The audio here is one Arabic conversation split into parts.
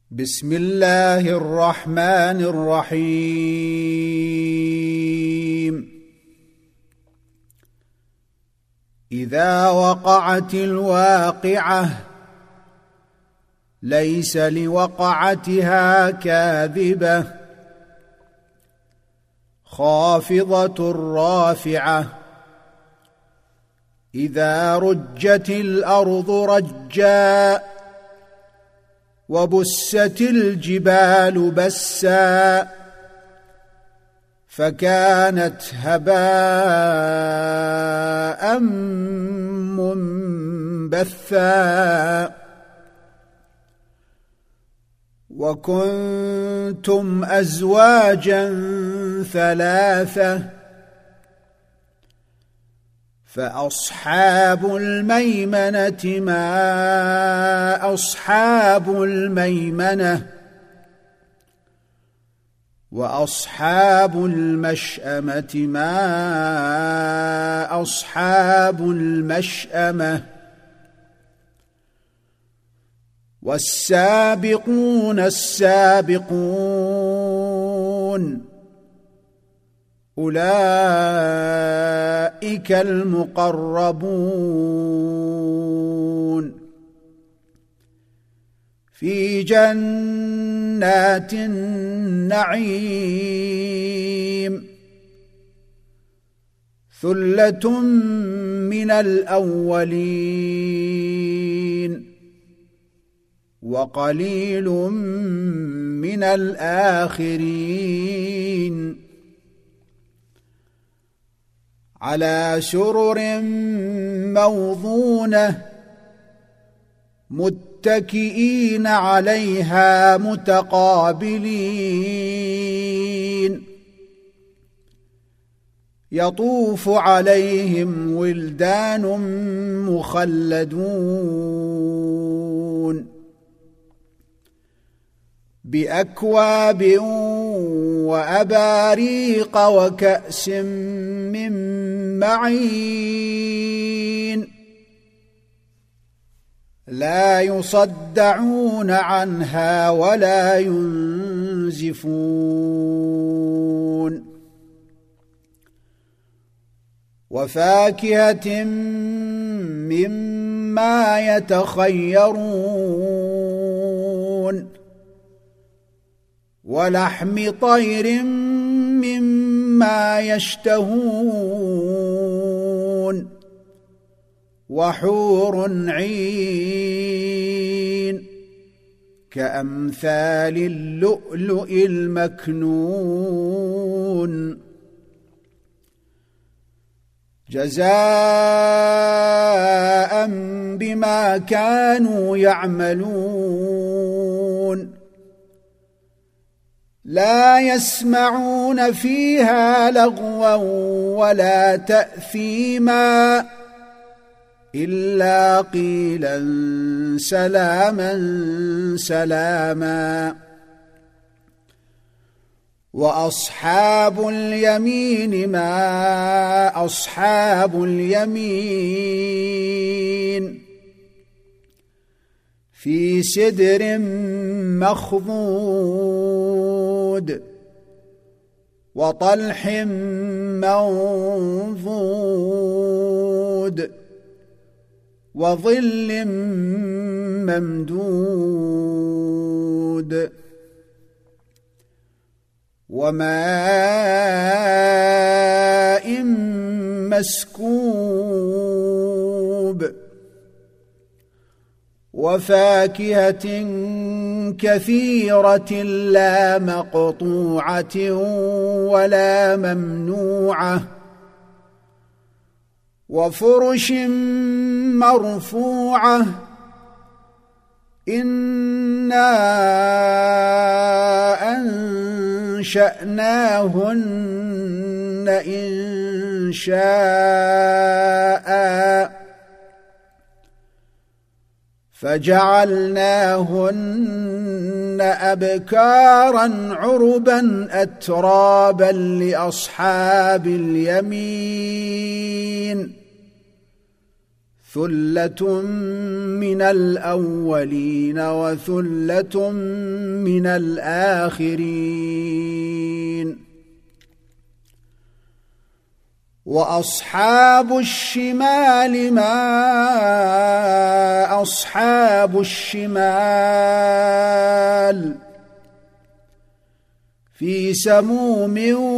بسم الله الرحمن الرحيم إذا وقعت الواقعة ليس لوقعتها كاذبة خافضة رافعة إذا رجت الأرض رجا وبست الجبال بسا فكانت هباء منبثا وكنتم أزواجا ثلاثة فأصحاب الميمنة ما أصحاب الميمنة وأصحاب المشأمة ما أصحاب المشأمة والسابقون السابقون أولئك المقربون في جنات النعيم ثلة من الأولين وقليل من الآخرين على سرر موضونة متكئين عليها متقابلين يطوف عليهم ولدان مخلدون بأكواب وأباريق وكأس من معين لا يصدعون عنها ولا ينزفون وفاكهة مما يتخيرون ولحم طير مما يشتهون وحور عين كأمثال اللؤلؤ المكنون جزاء بما كانوا يعملون لا يسمعون فيها لغوا ولا تأثيما إلا قيلا سلاما سلاما وأصحاب اليمين ما أصحاب اليمين في سدر مخضود وطلح منضود وظل ممدود وماء مسكوب وفاكهة كثيرة لا مقطوعة ولا ممنوعة وفرش مرفوعة إنا أنشأناهن إنشاء فجعلناهن أبكارا عربا أترابا لأصحاب اليمين ثلة من الأولين وثلة من الآخرين. وأصحاب الشمال ما أصحاب الشمال في سموم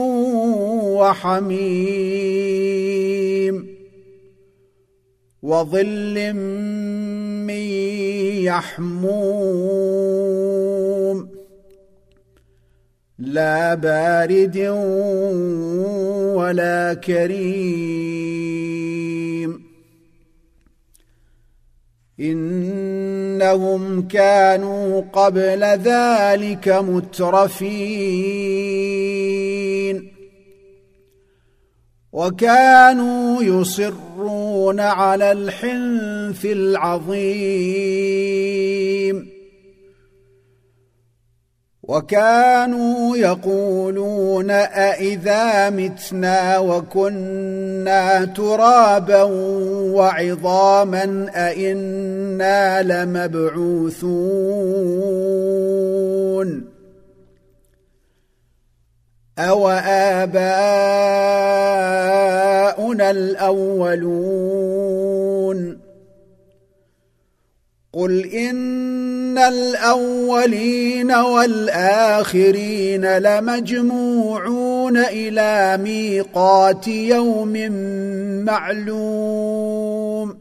وحميم وظل من يحموم لا بارد ولا كريم. إنهم كانوا قبل ذلك مترفين وكانوا يصرون على الحنث العظيم وكانوا يقولون أإذا متنا وكنا ترابا وعظاما أإنا لمبعوثون أو آباؤنا الأولون. قل إن الأولين والآخرين لمجموعون إلى ميقات يوم معلوم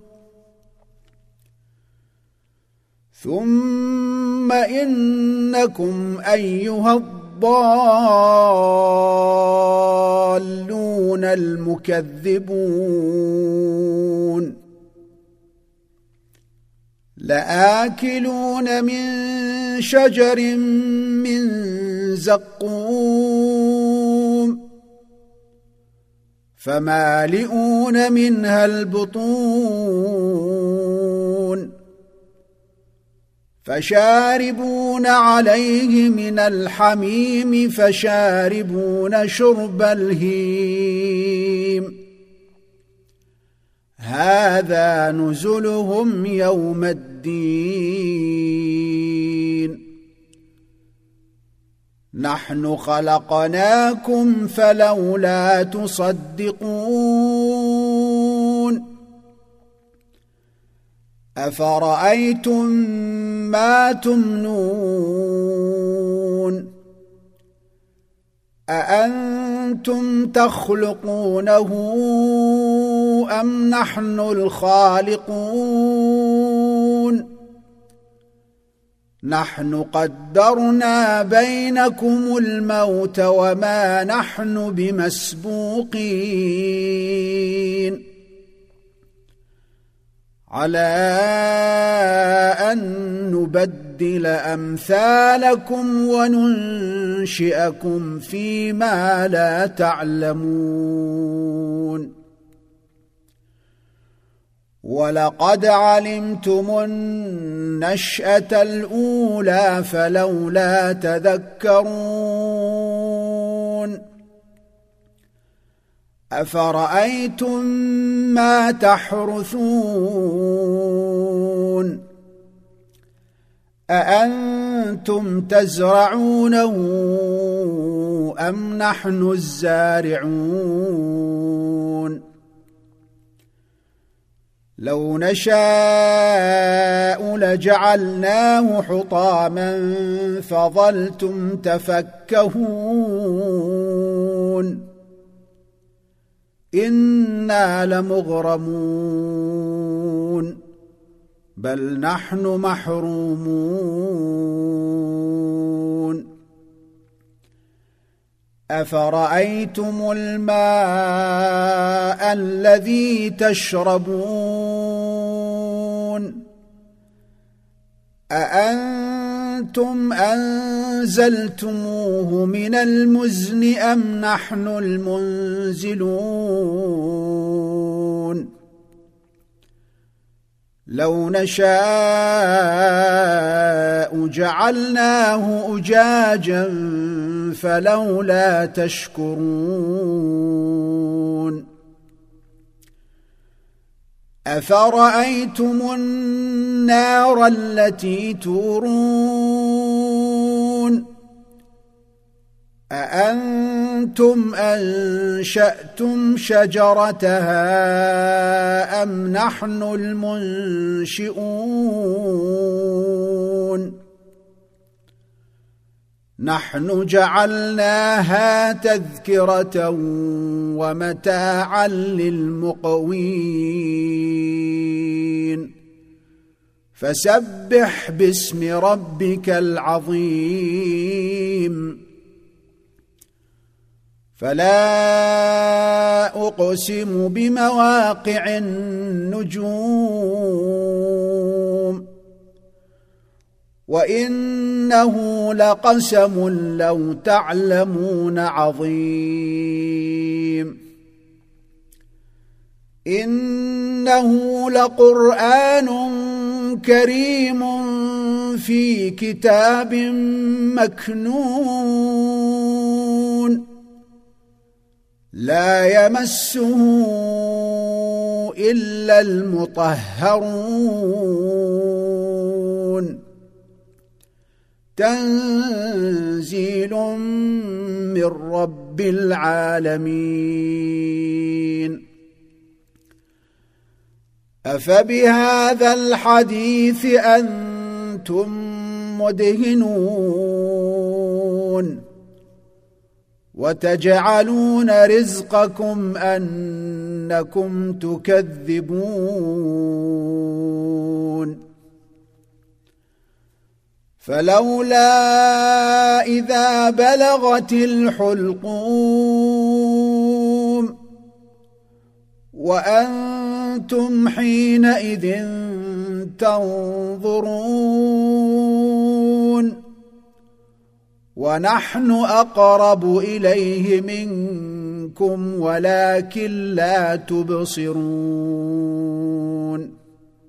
ثم إنكم أيها الضالون المكذبون لآكلون من شجر من زقوم فمالئون منها البطون فشاربون عليه من الحميم فشاربون شرب الهيم هذا نزلهم يوم الدين. نحن خلقناكم فلولا تصدقون أفرأيتم ما تمنون أأنتم تخلقونه أم نحن الخالقون نحن قدرنا بينكم الموت وما نحن بمسبوقين على أن نبدل أمثالكم وننشئكم فيما لا تعلمون ولقد علمتم النشأة الأولى فلولا تذكرون أفرأيتم ما تحرثون أأنتم تزرعونه أم نحن الزارعون لو نشاء لجعلناه حطاما فظلتم تفكهون إنا لمغرمون بل نحن محرومون أفرأيتم الماء الذي تشربون أأنتم أنزلتموه من المزن أم نحن المنزلون لو نشاء جعلناه أجاجا فلولا تشكرون أفرأيتم النار التي تورون أأنتم أنشأتم شجرتها أم نحن المنشئون نحن جعلناها تذكرة ومتاعا للمقوين فسبح باسم ربك العظيم فلا أقسم بمواقع النجوم وإنه لقسم لو تعلمون عظيم إنه لقرآن كريم في كتاب مكنون لا يمسه إلا المطهرون تنزيل من رب العالمين أفبهذا الحديث أنتم مدهنون وتجعلون رزقكم أنكم تكذبون فلولا إذا بلغت الحلقوم وأنتم حينئذ تنظرون ونحن أقرب إليه منكم ولكن لا تبصرون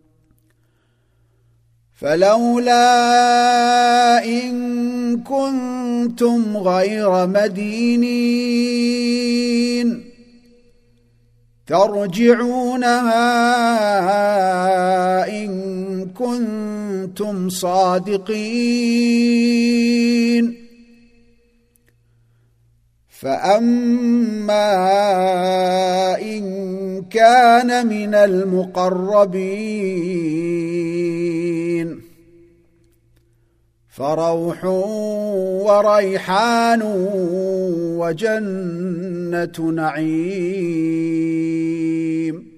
فلولا إن كنتم غير مدينين ترجعونها إن كنتم صادقين فأما إن كان من المقربين فروح وريحان وجنة نعيم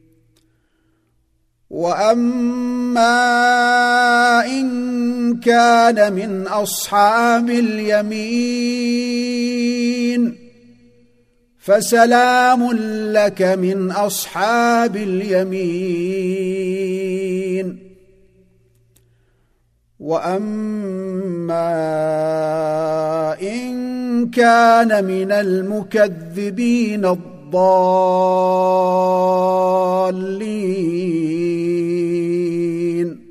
وأما إن كان من أصحاب اليمين فسلام لك من أصحاب اليمين وأما إن كان من المكذبين الضالين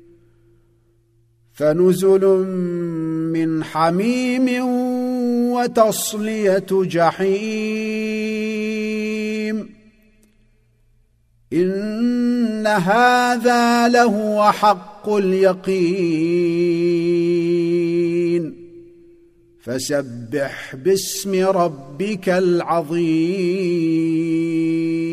فنزل من حميم وتصلية جحيم إن هذا لهو حق اليقين فسبح باسم ربك العظيم